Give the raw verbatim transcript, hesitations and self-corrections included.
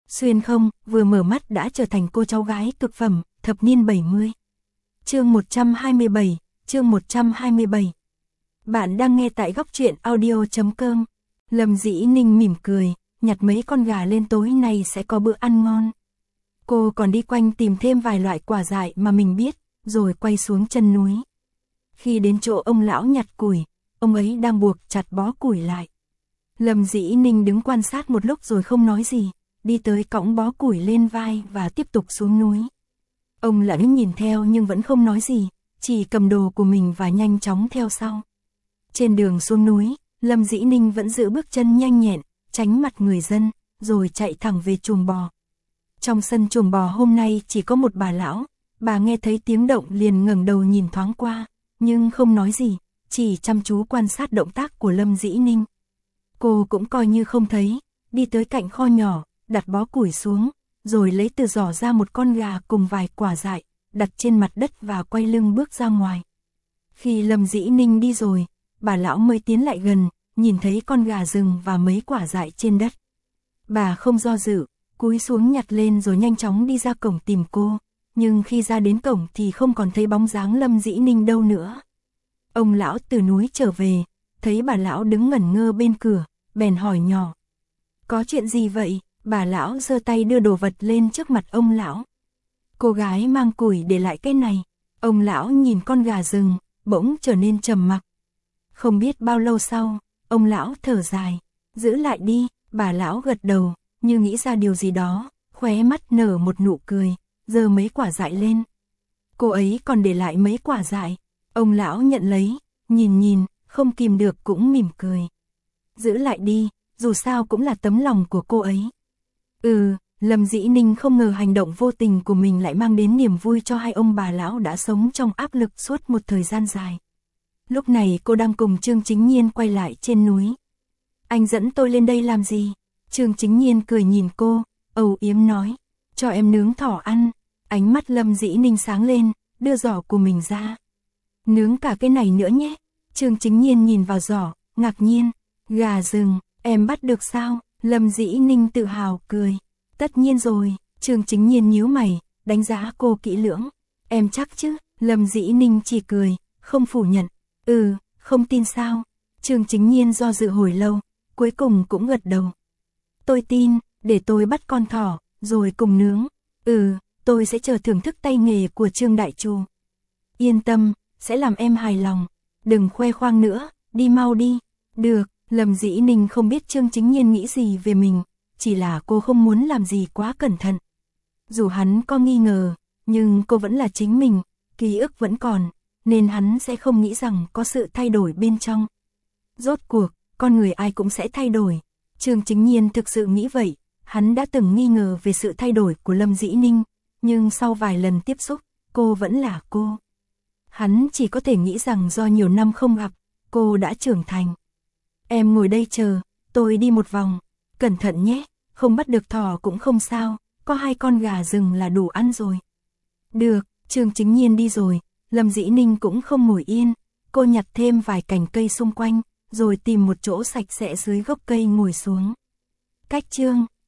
xuyên không, vừa mở mắt đã trở thành cô cháu gái cực phẩm, thập niên bảy mươi. Chương một trăm hai mươi bảy, chương một trăm hai mươi bảy. Bạn đang nghe tại góc truyện audio chấm com. Lâm Dĩ Ninh mỉm cười, nhặt mấy con gà lên, tối nay sẽ có bữa ăn ngon. Cô còn đi quanh tìm thêm vài loại quả dại mà mình biết, rồi quay xuống chân núi. Khi đến chỗ ông lão nhặt củi, ông ấy đang buộc chặt bó củi lại. Lâm Dĩ Ninh đứng quan sát một lúc rồi không nói gì, đi tới cõng bó củi lên vai và tiếp tục xuống núi. Ông lão nhìn theo nhưng vẫn không nói gì, chỉ cầm đồ của mình và nhanh chóng theo sau. Trên đường xuống núi, Lâm Dĩ Ninh vẫn giữ bước chân nhanh nhẹn, tránh mặt người dân, rồi chạy thẳng về chuồng bò. Trong sân chuồng bò hôm nay chỉ có một bà lão, bà nghe thấy tiếng động liền ngẩng đầu nhìn thoáng qua, nhưng không nói gì, chỉ chăm chú quan sát động tác của Lâm Dĩ Ninh. Cô cũng coi như không thấy, đi tới cạnh kho nhỏ, đặt bó củi xuống, rồi lấy từ giỏ ra một con gà cùng vài quả dại, đặt trên mặt đất và quay lưng bước ra ngoài. Khi Lâm Dĩ Ninh đi rồi, bà lão mới tiến lại gần, nhìn thấy con gà rừng và mấy quả dại trên đất. Bà không do dự, cúi xuống nhặt lên rồi nhanh chóng đi ra cổng tìm cô, nhưng khi ra đến cổng thì không còn thấy bóng dáng Lâm Dĩ Ninh đâu nữa. Ông lão từ núi trở về, thấy bà lão đứng ngẩn ngơ bên cửa, bèn hỏi nhỏ. Có chuyện gì vậy? Bà lão giơ tay đưa đồ vật lên trước mặt ông lão. Cô gái mang củi để lại cái này. Ông lão nhìn con gà rừng, bỗng trở nên trầm mặc. Không biết bao lâu sau, ông lão thở dài. Giữ lại đi, bà lão gật đầu, như nghĩ ra điều gì đó, khóe mắt nở một nụ cười, giơ mấy quả dại lên. Cô ấy còn để lại mấy quả dại. Ông lão nhận lấy, nhìn nhìn, không kìm được cũng mỉm cười. Giữ lại đi, dù sao cũng là tấm lòng của cô ấy. Ừ, Lâm Dĩ Ninh không ngờ hành động vô tình của mình lại mang đến niềm vui cho hai ông bà lão đã sống trong áp lực suốt một thời gian dài. Lúc này cô đang cùng Trương Chính Nhiên quay lại trên núi. Anh dẫn tôi lên đây làm gì? Trương Chính Nhiên cười nhìn cô, âu yếm nói, cho em nướng thỏ ăn. Ánh mắt Lâm Dĩ Ninh sáng lên, đưa giỏ của mình ra. Nướng cả cái này nữa nhé. Trương Chính Nhiên nhìn vào giỏ, ngạc nhiên, gà rừng, em bắt được sao? Lâm Dĩ Ninh tự hào cười. Tất nhiên rồi, Trương Chính Nhiên nhíu mày, đánh giá cô kỹ lưỡng. Em chắc chứ? Lâm Dĩ Ninh chỉ cười, không phủ nhận. Ừ, không tin sao? Trương Chính Nhiên do dự hồi lâu, cuối cùng cũng gật đầu. Tôi tin, để tôi bắt con thỏ, rồi cùng nướng. Ừ, tôi sẽ chờ thưởng thức tay nghề của Trương Đại Trù. Yên tâm, sẽ làm em hài lòng. Đừng khoe khoang nữa, đi mau đi. Được. Lâm Dĩ Ninh không biết Trương Chính Nhiên nghĩ gì về mình, chỉ là cô không muốn làm gì quá cẩn thận. Dù hắn có nghi ngờ, nhưng cô vẫn là chính mình, ký ức vẫn còn, nên hắn sẽ không nghĩ rằng có sự thay đổi bên trong. Rốt cuộc, con người ai cũng sẽ thay đổi. Trương Chính Nhiên thực sự nghĩ vậy, hắn đã từng nghi ngờ về sự thay đổi của Lâm Dĩ Ninh, nhưng sau vài lần tiếp xúc, cô vẫn là cô. Hắn chỉ có thể nghĩ rằng do nhiều năm không gặp, cô đã trưởng thành. Em ngồi đây chờ, tôi đi một vòng, cẩn thận nhé, không bắt được thỏ cũng không sao, có hai con gà rừng là đủ ăn rồi. Được, Trương Chính Nhiên đi rồi, Lâm Dĩ Ninh cũng không ngồi yên, cô nhặt thêm vài cành cây xung quanh, rồi tìm một chỗ sạch sẽ dưới gốc cây ngồi xuống. Cách Trương,